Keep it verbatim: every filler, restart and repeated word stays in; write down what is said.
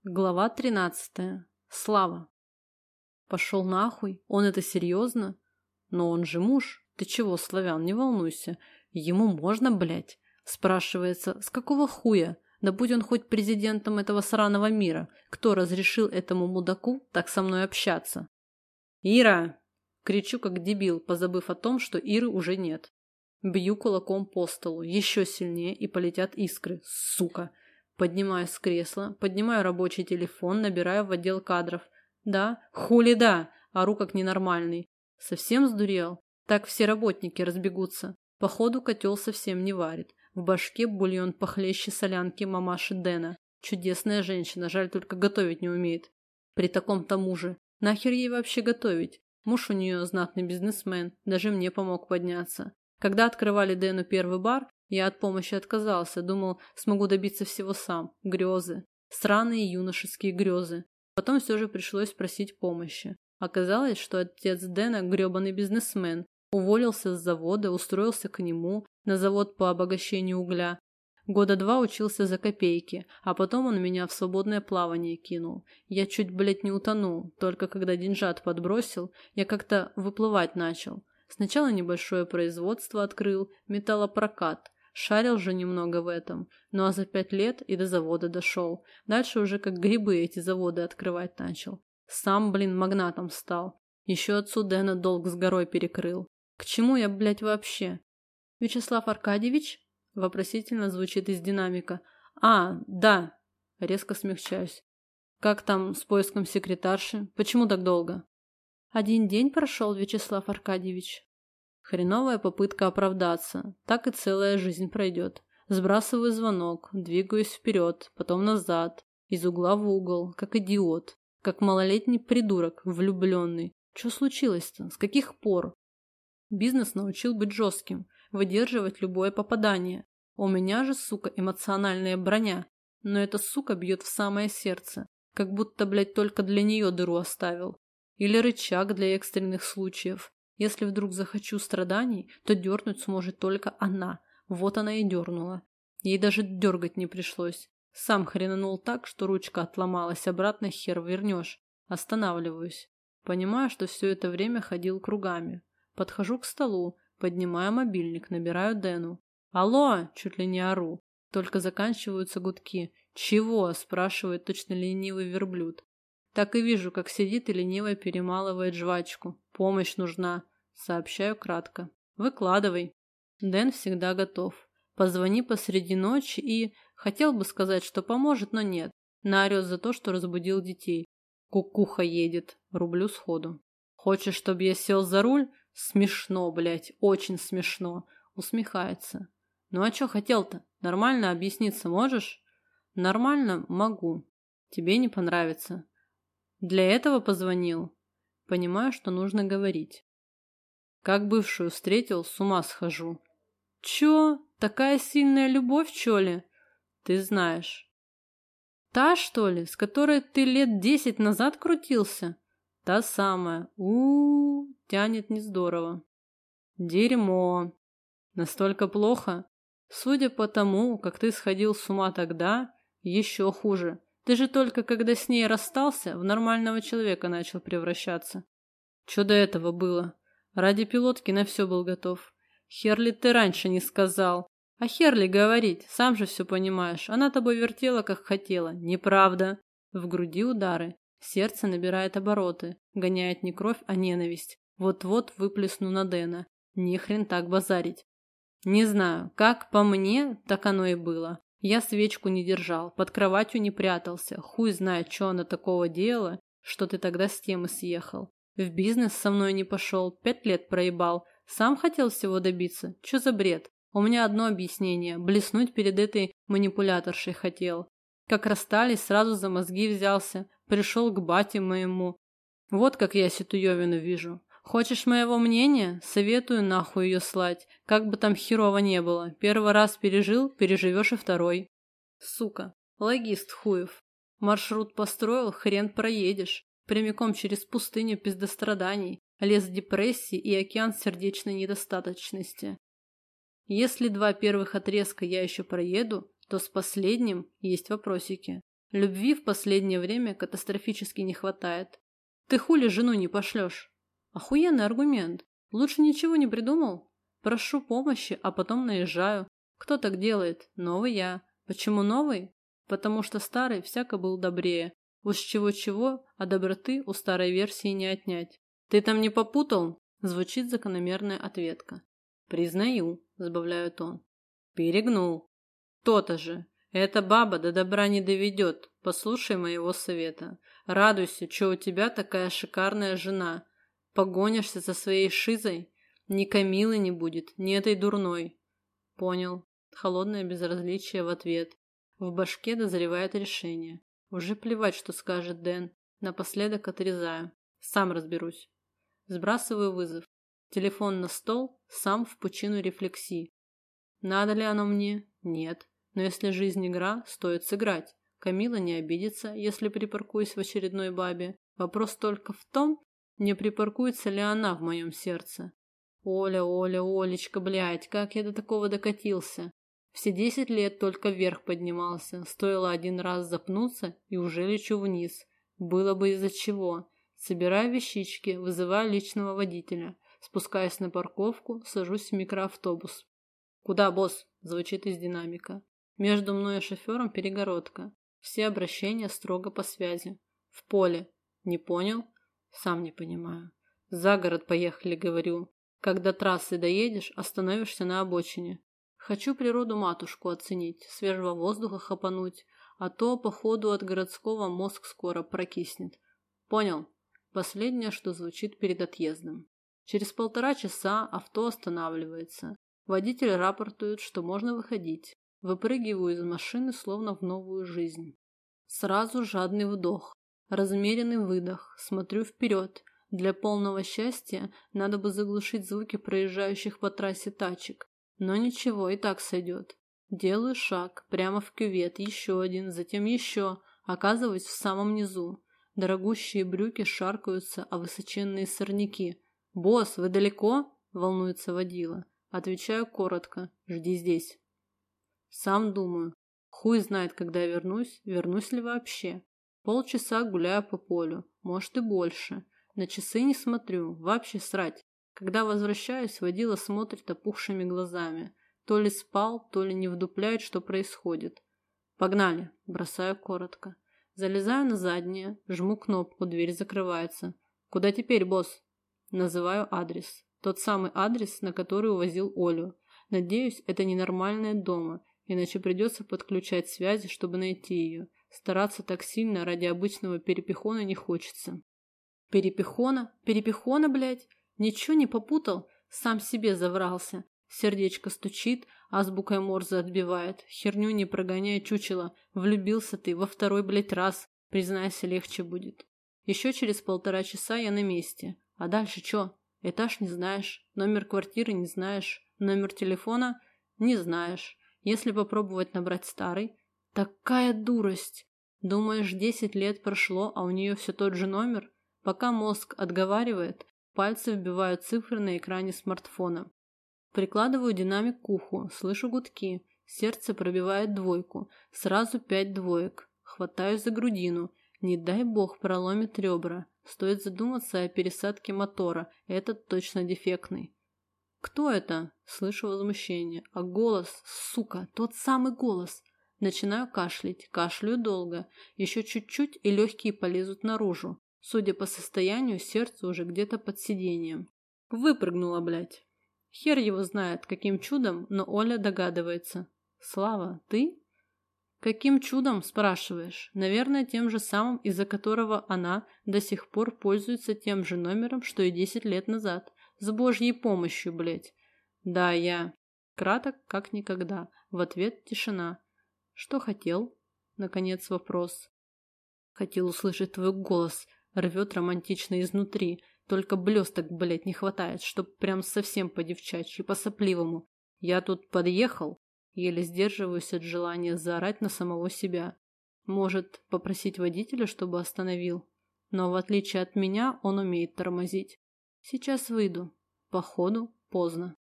Глава тринадцатая. Слава. Пошел нахуй? Он это серьезно? Но он же муж. Ты чего, Славян, не волнуйся. Ему можно, блядь? Спрашивается, с какого хуя? Да будь он хоть президентом этого сраного мира. Кто разрешил этому мудаку так со мной общаться? Ира! Кричу как дебил, позабыв о том, что Иры уже нет. Бью кулаком по столу, еще сильнее, и полетят искры. Сука! Поднимаюсь с кресла, поднимаю рабочий телефон, набираю в отдел кадров. Да, хули да, ору как ненормальный. Совсем сдурел? Так все работники разбегутся. Походу котел совсем не варит. В башке бульон похлеще солянки мамаши Дэна. Чудесная женщина, жаль только готовить не умеет. При таком-то муже. Нахер ей вообще готовить? Муж у нее знатный бизнесмен, даже мне помог подняться. Когда открывали Дэну первый бар, я от помощи отказался, думал, смогу добиться всего сам. Грезы. Сраные юношеские грезы. Потом все же пришлось просить помощи. Оказалось, что отец Дэна гребаный бизнесмен. Уволился с завода, устроился к нему на завод по обогащению угля. Года два учился за копейки, а потом он меня в свободное плавание кинул. Я чуть, блядь, не утонул, только когда деньжат подбросил, я как-то выплывать начал. Сначала небольшое производство открыл, металлопрокат. Шарил же немного в этом, ну а за пять лет и до завода дошел. Дальше уже как грибы эти заводы открывать начал. Сам, блин, магнатом стал. Еще отцу Дэна долг с горой перекрыл. К чему я, блядь, вообще? Вячеслав Аркадьевич? Вопросительно звучит из динамика. А, да. Резко смягчаюсь. Как там с поиском секретарши? Почему так долго? Один день прошел, Вячеслав Аркадьевич. Хреновая попытка оправдаться. Так и целая жизнь пройдет. Сбрасываю звонок, двигаюсь вперед, потом назад, из угла в угол, как идиот, как малолетний придурок, влюбленный. Что случилось-то? С каких пор? Бизнес научил быть жестким, выдерживать любое попадание. У меня же, сука, эмоциональная броня. Но эта сука бьет в самое сердце, как будто, блядь, только для нее дыру оставил. Или рычаг для экстренных случаев. Если вдруг захочу страданий, то дернуть сможет только она. Вот она и дернула. Ей даже дергать не пришлось. Сам хренанул так, что ручка отломалась, обратно хер вернешь. Останавливаюсь. Понимаю, что все это время ходил кругами. Подхожу к столу, поднимаю мобильник, набираю Дэну. «Алло!» – чуть ли не ору. Только заканчиваются гудки. «Чего?» – спрашивает точно ленивый верблюд. Так и вижу, как сидит и лениво перемалывает жвачку. Помощь нужна. Сообщаю кратко. Выкладывай. Дэн всегда готов. Позвони посреди ночи и... Хотел бы сказать, что поможет, но нет. Наорет за то, что разбудил детей. Кукуха едет. Рублю сходу. Хочешь, чтобы я сел за руль? Смешно, блядь. Очень смешно. Усмехается. Ну а что хотел-то? Нормально объясниться можешь? Нормально могу. Тебе не понравится. Для этого позвонил. Понимаю, что нужно говорить. Как бывшую встретил, с ума схожу. Чё? Такая сильная любовь, чё ли? Ты знаешь. Та, что ли, с которой ты лет десять назад крутился? Та самая. У-у-у, тянет не здорово. Дерьмо. Настолько плохо? Судя по тому, как ты сходил с ума тогда, еще хуже. Ты же только когда с ней расстался, в нормального человека начал превращаться. Что до этого было? Ради пилотки на все был готов. Херли ты раньше не сказал. А херли говорить, сам же все понимаешь. Она тобой вертела, как хотела. Неправда. В груди удары. Сердце набирает обороты. Гоняет не кровь, а ненависть. Вот-вот выплесну на Дэна. Не хрен так базарить. Не знаю, как по мне, так оно и было. Я свечку не держал, под кроватью не прятался. Хуй знает, что она такого делала, что ты тогда с темы съехал. В бизнес со мной не пошел, пять лет проебал. Сам хотел всего добиться. Че за бред? У меня одно объяснение. Блеснуть перед этой манипуляторшей хотел. Как расстались, сразу за мозги взялся. Пришел к бате моему. Вот как я Ситуевину вижу. Хочешь моего мнения? Советую нахуй ее слать. Как бы там херово не было. Первый раз пережил, переживешь и второй. Сука, логист хуев. Маршрут построил, хрен проедешь. Прямиком через пустыню пиздостраданий, лес депрессии и океан сердечной недостаточности. Если два первых отрезка я еще проеду, то с последним есть вопросики. Любви в последнее время катастрофически не хватает. Ты хули жену не пошлешь? Охуенный аргумент. Лучше ничего не придумал? Прошу помощи, а потом наезжаю. Кто так делает? Новый я. Почему новый? Потому что старый всяко был добрее. Уж чего-чего, а доброты у старой версии не отнять. Ты там не попутал? Звучит закономерная ответка. Признаю, сбавляю тон. Перегнул. То-то же. Эта баба до добра не доведет. Послушай моего совета. Радуйся, что у тебя такая шикарная жена. Погонишься за своей шизой, ни Камилы не будет, ни этой дурной. Понял. Холодное безразличие в ответ. В башке дозревает решение. Уже плевать, что скажет Дэн. Напоследок отрезаю. Сам разберусь. Сбрасываю вызов. Телефон на стол, сам в пучину рефлексии. Надо ли оно мне? Нет. Но если жизнь игра, стоит сыграть. Камила не обидится, если припаркуюсь в очередной бабе. Вопрос только в том, не припаркуется ли она в моем сердце. Оля, Оля, Олечка, блядь, как я до такого докатился. Все десять лет только вверх поднимался. Стоило один раз запнуться, и уже лечу вниз. Было бы из-за чего. Собираю вещички, вызываю личного водителя. Спускаюсь на парковку, сажусь в микроавтобус. «Куда, босс?» – звучит из динамика. Между мной и шофером перегородка. Все обращения строго по связи. В поле. Не понял? Сам не понимаю. За город поехали, говорю. Когда трассы доедешь, остановишься на обочине. Хочу природу-матушку оценить, свежего воздуха хапануть, а то, походу, от городского мозг скоро прокиснет. Понял? Последнее, что звучит перед отъездом. Через полтора часа авто останавливается. Водитель рапортует, что можно выходить. Выпрыгиваю из машины, словно в новую жизнь. Сразу жадный вдох, размеренный выдох, смотрю вперед. Для полного счастья надо бы заглушить звуки проезжающих по трассе тачек. Но ничего, и так сойдет. Делаю шаг, прямо в кювет, еще один, затем еще, оказываюсь в самом низу. Дорогущие брюки шаркаются о высоченные сорняки. «Босс, вы далеко?» – волнуется водила. Отвечаю коротко: «Жди здесь». Сам думаю, хуй знает, когда я вернусь, вернусь ли вообще. Полчаса гуляю по полю, может и больше. На часы не смотрю, вообще срать. Когда возвращаюсь, водила смотрит опухшими глазами. То ли спал, то ли не вдупляет, что происходит. «Погнали!» – бросаю коротко. Залезаю на заднее, жму кнопку, дверь закрывается. «Куда теперь, босс?» Называю адрес. Тот самый адрес, на который увозил Олю. Надеюсь, это ненормальное дома, иначе придется подключать связи, чтобы найти ее. Стараться так сильно ради обычного перепихона не хочется. Перепихона? Перепихона, блядь? Ничего не попутал? Сам себе заврался. Сердечко стучит, азбукой Морзе отбивает. Херню не прогоняя, чучело. Влюбился ты во второй, блядь, раз. Признайся, легче будет. Еще через полтора часа я на месте. А дальше что? Этаж не знаешь, номер квартиры не знаешь, номер телефона не знаешь. Если попробовать набрать старый, такая дурость. Думаешь, десять лет прошло, а у нее все тот же номер? Пока мозг отговаривает, пальцы вбивают цифры на экране смартфона. Прикладываю динамик к уху, слышу гудки, сердце пробивает двойку, сразу пять двоек. Хватаюсь за грудину, не дай бог проломит ребра. Стоит задуматься о пересадке мотора, этот точно дефектный. «Кто это?» – слышу возмущение. А голос, сука, тот самый голос. Начинаю кашлять, кашляю долго. Еще чуть-чуть, и легкие полезут наружу. Судя по состоянию, сердце уже где-то под сиденьем. Выпрыгнула, блядь. Хер его знает, каким чудом, но Оля догадывается. «Слава, ты?» «Каким чудом?» – спрашиваешь. Наверное, тем же самым, из-за которого она до сих пор пользуется тем же номером, что и десять лет назад. С божьей помощью, блядь. Да, я. Краток, как никогда. В ответ тишина. Что хотел? Наконец вопрос. Хотел услышать твой голос. Рвет романтично изнутри. Только блесток, блядь, не хватает, чтоб прям совсем по-девчачьи, по-сопливому. Я тут подъехал. Еле сдерживаюсь от желания заорать на самого себя. Может, попросить водителя, чтобы остановил? Но в отличие от меня, он умеет тормозить. Сейчас выйду. Походу, поздно.